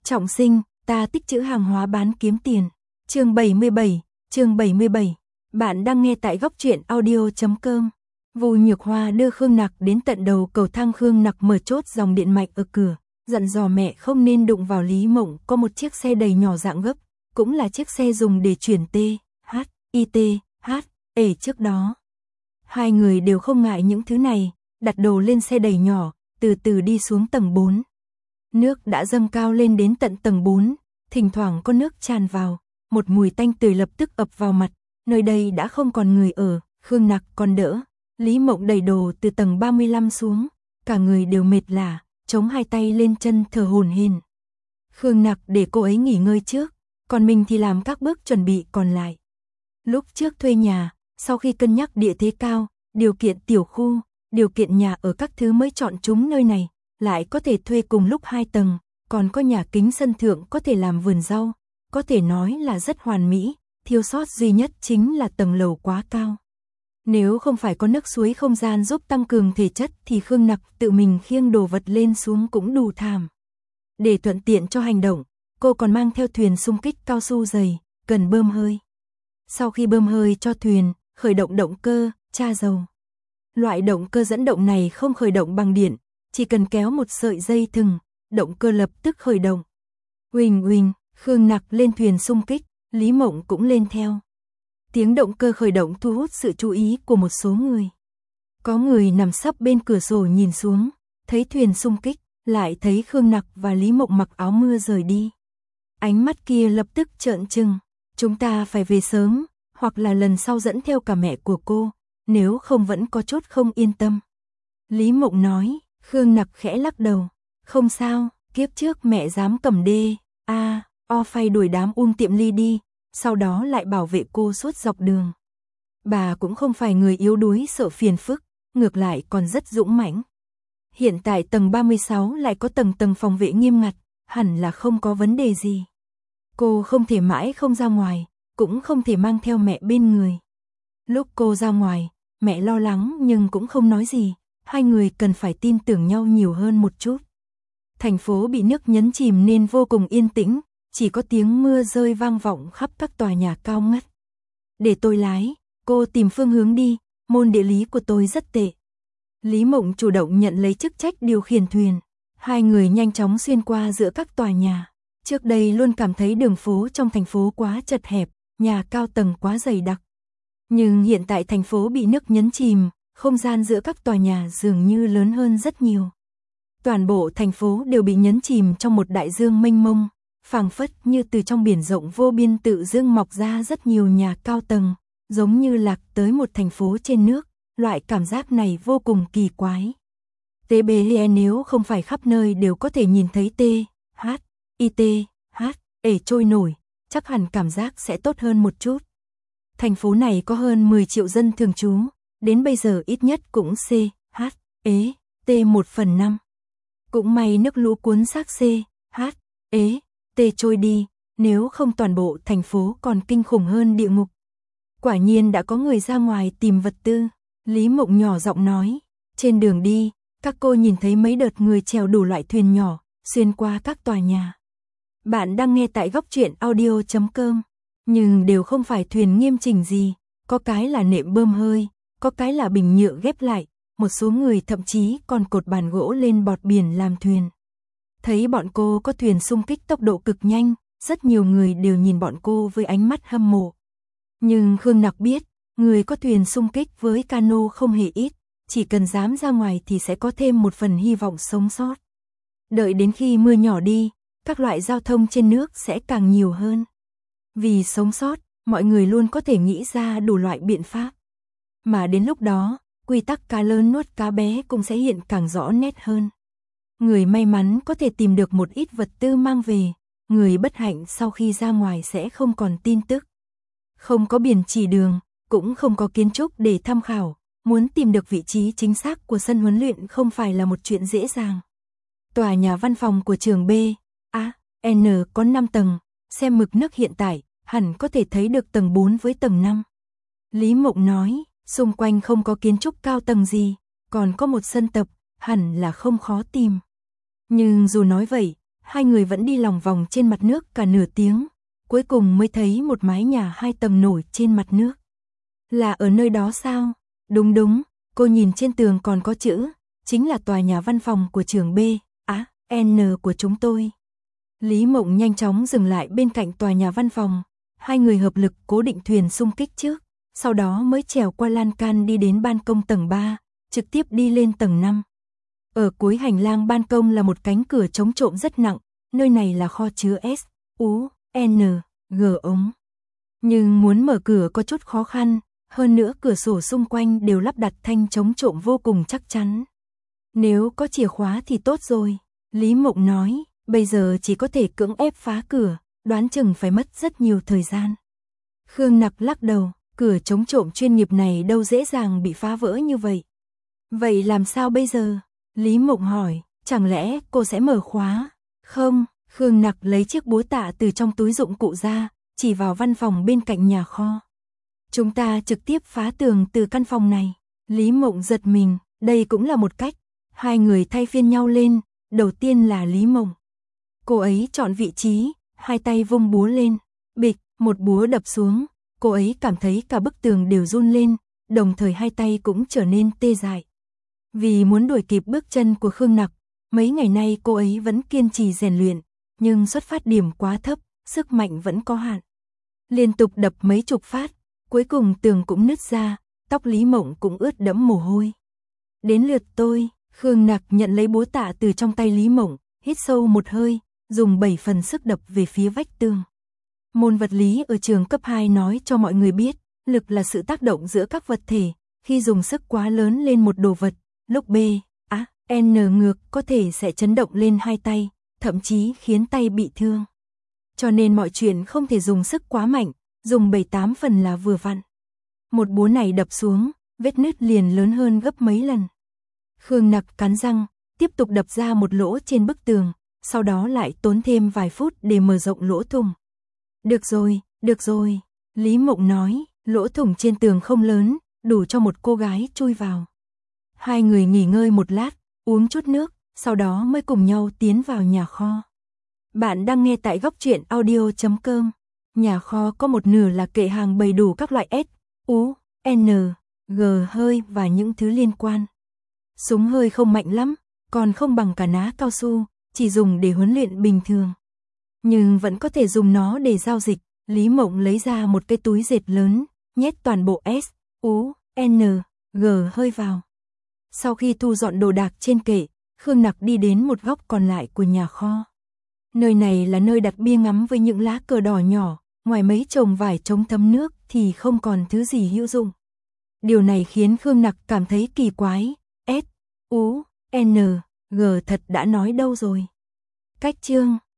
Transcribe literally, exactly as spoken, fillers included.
Trọng sinh, ta tích trữ hàng hóa bán kiếm tiền. Chương bảy mươi bảy, chương bảy mươi bảy. Bạn đang nghe tại góc truyện audio chấm com. Vu Nhược Hoa đưa Khương Nặc đến tận đầu cầu thang. Khương Nặc mở chốt dòng điện mạch ở cửa, dặn dò mẹ không nên đụng vào. Lý Mộng có một chiếc xe đầy nhỏ dạng gấp, cũng là chiếc xe dùng để chuyển T, H, I T, H, E trước đó. Hai người đều không ngại những thứ này, đặt đồ lên xe đầy nhỏ, từ từ đi xuống tầng bốn. Nước đã dâng cao lên đến tận tầng bốn, thỉnh thoảng có nước tràn vào, một mùi tanh tưởi lập tức ập vào mặt, nơi đây đã không còn người ở. Khương Nặc còn đỡ, Lý Mộng đẩy đồ từ tầng ba mươi lăm xuống, cả người đều mệt lả, chống hai tay lên chân thở hổn hển. Khương Nặc để cô ấy nghỉ ngơi trước, còn mình thì làm các bước chuẩn bị còn lại. Lúc trước thuê nhà, sau khi cân nhắc địa thế cao, điều kiện tiểu khu, điều kiện nhà ở các thứ mới chọn chúng nơi này, lại có thể thuê cùng lúc hai tầng, còn có nhà kính sân thượng có thể làm vườn rau, có thể nói là rất hoàn mỹ, thiếu sót duy nhất chính là tầng lầu quá cao. Nếu không phải có nước suối không gian giúp tăng cường thể chất thì Khương Nặc tự mình khiêng đồ vật lên xuống cũng đủ thảm. Để thuận tiện cho hành động, cô còn mang theo thuyền xung kích cao su dày, cần bơm hơi. Sau khi bơm hơi cho thuyền, khởi động động cơ, tra dầu. Loại động cơ dẫn động này không khởi động bằng điện, chỉ cần kéo một sợi dây thừng, động cơ lập tức khởi động. Huỳnh huỳnh, Khương Nặc lên thuyền xung kích, Lý Mộng cũng lên theo. Tiếng động cơ khởi động thu hút sự chú ý của một số người. Có người nằm sấp bên cửa sổ nhìn xuống, thấy thuyền xung kích, lại thấy Khương Nặc và Lý Mộng mặc áo mưa rời đi. Ánh mắt kia lập tức trợn trừng, chúng ta phải về sớm, hoặc là lần sau dẫn theo cả mẹ của cô, nếu không vẫn có chút không yên tâm. Lý Mộng nói. Khương Nặc khẽ lắc đầu, không sao, kiếp trước mẹ dám cầm đê, a, o phay đuổi đám um tiệm ly đi, sau đó lại bảo vệ cô suốt dọc đường. Bà cũng không phải người yếu đuối sợ phiền phức, ngược lại còn rất dũng mãnh. Hiện tại tầng ba mươi sáu lại có tầng tầng phòng vệ nghiêm ngặt, hẳn là không có vấn đề gì. Cô không thể mãi không ra ngoài, cũng không thể mang theo mẹ bên người. Lúc cô ra ngoài, mẹ lo lắng nhưng cũng không nói gì. Hai người cần phải tin tưởng nhau nhiều hơn một chút. Thành phố bị nước nhấn chìm nên vô cùng yên tĩnh, chỉ có tiếng mưa rơi vang vọng khắp các tòa nhà cao ngất. Để tôi lái, cô tìm phương hướng đi, môn địa lý của tôi rất tệ. Lý Mộng chủ động nhận lấy chức trách điều khiển thuyền. Hai người nhanh chóng xuyên qua giữa các tòa nhà. Trước đây luôn cảm thấy đường phố trong thành phố quá chật hẹp, nhà cao tầng quá dày đặc. Nhưng hiện tại thành phố bị nước nhấn chìm, không gian giữa các tòa nhà dường như lớn hơn rất nhiều. Toàn bộ thành phố đều bị nhấn chìm trong một đại dương mênh mông, phảng phất như từ trong biển rộng vô biên tự dưng mọc ra rất nhiều nhà cao tầng, giống như lạc tới một thành phố trên nước, loại cảm giác này vô cùng kỳ quái. tê bê e nếu không phải khắp nơi đều có thể nhìn thấy T, H, I T, H, E trôi nổi, chắc hẳn cảm giác sẽ tốt hơn một chút. Thành phố này có hơn mười triệu dân thường trú. Đến bây giờ ít nhất cũng C, H, E, T một phần năm. Cũng may nước lũ cuốn xác C, H, E, T trôi đi, nếu không toàn bộ thành phố còn kinh khủng hơn địa ngục. Quả nhiên đã có người ra ngoài tìm vật tư. Lý Mộng nhỏ giọng nói, trên đường đi, các cô nhìn thấy mấy đợt người chèo đủ loại thuyền nhỏ, xuyên qua các tòa nhà. Bạn đang nghe tại góc truyện audio chấm com, nhưng đều không phải thuyền nghiêm chỉnh gì, có cái là nệm bơm hơi. Có cái là bình nhựa ghép lại, một số người thậm chí còn cột bàn gỗ lên bọt biển làm thuyền. Thấy bọn cô có thuyền xung kích tốc độ cực nhanh, rất nhiều người đều nhìn bọn cô với ánh mắt hâm mộ. Nhưng Khương Nặc biết, người có thuyền xung kích với cano không hề ít, chỉ cần dám ra ngoài thì sẽ có thêm một phần hy vọng sống sót. Đợi đến khi mưa nhỏ đi, các loại giao thông trên nước sẽ càng nhiều hơn. Vì sống sót, mọi người luôn có thể nghĩ ra đủ loại biện pháp. Mà đến lúc đó, quy tắc cá lớn nuốt cá bé cũng sẽ hiện càng rõ nét hơn. Người may mắn có thể tìm được một ít vật tư mang về, người bất hạnh sau khi ra ngoài sẽ không còn tin tức. Không có biển chỉ đường, cũng không có kiến trúc để tham khảo, muốn tìm được vị trí chính xác của sân huấn luyện không phải là một chuyện dễ dàng. Tòa nhà văn phòng của trường B, A, N có năm tầng, xem mực nước hiện tại, hẳn có thể thấy được tầng bốn với tầng năm. Lý Mộng nói, xung quanh không có kiến trúc cao tầng gì, còn có một sân tập, hẳn là không khó tìm. Nhưng dù nói vậy, hai người vẫn đi lòng vòng trên mặt nước cả nửa tiếng, cuối cùng mới thấy một mái nhà hai tầng nổi trên mặt nước. Là ở nơi đó sao? Đúng đúng, cô nhìn trên tường còn có chữ, chính là tòa nhà văn phòng của trường B, á, N của chúng tôi. Lý Mộng nhanh chóng dừng lại bên cạnh tòa nhà văn phòng, hai người hợp lực cố định thuyền xung kích trước, sau đó mới trèo qua lan can đi đến ban công tầng ba, trực tiếp đi lên tầng năm. Ở cuối hành lang ban công là một cánh cửa chống trộm rất nặng, nơi này là kho chứa S, U, N, G ống. Nhưng muốn mở cửa có chút khó khăn, hơn nữa cửa sổ xung quanh đều lắp đặt thanh chống trộm vô cùng chắc chắn. Nếu có chìa khóa thì tốt rồi, Lý Mộng nói, bây giờ chỉ có thể cưỡng ép phá cửa, đoán chừng phải mất rất nhiều thời gian. Khương Nặc lắc đầu, cửa chống trộm chuyên nghiệp này đâu dễ dàng bị phá vỡ như vậy. Vậy làm sao bây giờ? Lý Mộng hỏi, chẳng lẽ cô sẽ mở khóa? Không, Khương Nặc lấy chiếc búa tạ từ trong túi dụng cụ ra, chỉ vào văn phòng bên cạnh nhà kho. Chúng ta trực tiếp phá tường từ căn phòng này. Lý Mộng giật mình, đây cũng là một cách. Hai người thay phiên nhau lên, đầu tiên là Lý Mộng. Cô ấy chọn vị trí, hai tay vung búa lên, bịch, một búa đập xuống, cô ấy cảm thấy cả bức tường đều run lên, đồng thời hai tay cũng trở nên tê dại. Vì muốn đuổi kịp bước chân của Khương Nặc, mấy ngày nay cô ấy vẫn kiên trì rèn luyện, nhưng xuất phát điểm quá thấp, sức mạnh vẫn có hạn. Liên tục đập mấy chục phát, cuối cùng tường cũng nứt ra, tóc Lý Mộng cũng ướt đẫm mồ hôi. Đến lượt tôi, Khương Nặc nhận lấy búa tạ từ trong tay Lý Mộng, hít sâu một hơi, dùng bảy phần sức đập về phía vách tường. Môn vật lý ở trường cấp hai nói cho mọi người biết, lực là sự tác động giữa các vật thể, khi dùng sức quá lớn lên một đồ vật, lúc B, A, N ngược có thể sẽ chấn động lên hai tay, thậm chí khiến tay bị thương. Cho nên mọi chuyện không thể dùng sức quá mạnh, dùng bảy tám phần là vừa vặn. Một búa này đập xuống, vết nứt liền lớn hơn gấp mấy lần. Khương Nặc cắn răng, tiếp tục đập ra một lỗ trên bức tường, sau đó lại tốn thêm vài phút để mở rộng lỗ thủng. Được rồi, được rồi, Lý Mộng nói, lỗ thủng trên tường không lớn, đủ cho một cô gái chui vào. Hai người nghỉ ngơi một lát, uống chút nước, sau đó mới cùng nhau tiến vào nhà kho. Bạn đang nghe tại góc truyện audio chấm com. Nhà kho có một nửa là kệ hàng bày đủ các loại S, U, N, G hơi và những thứ liên quan. Súng hơi không mạnh lắm, còn không bằng cả ná cao su, chỉ dùng để huấn luyện bình thường. Nhưng vẫn có thể dùng nó để giao dịch. Lý Mộng lấy ra một cái túi dệt lớn, nhét toàn bộ S, U, N, G hơi vào. Sau khi thu dọn đồ đạc trên kệ, Khương Nặc đi đến một góc còn lại của nhà kho. Nơi này là nơi đặt bia ngắm với những lá cờ đỏ nhỏ, ngoài mấy chồng vải chống thấm nước thì không còn thứ gì hữu dụng. Điều này khiến Khương Nặc cảm thấy kỳ quái, S, U, N, G thật đã nói đâu rồi. Cách chương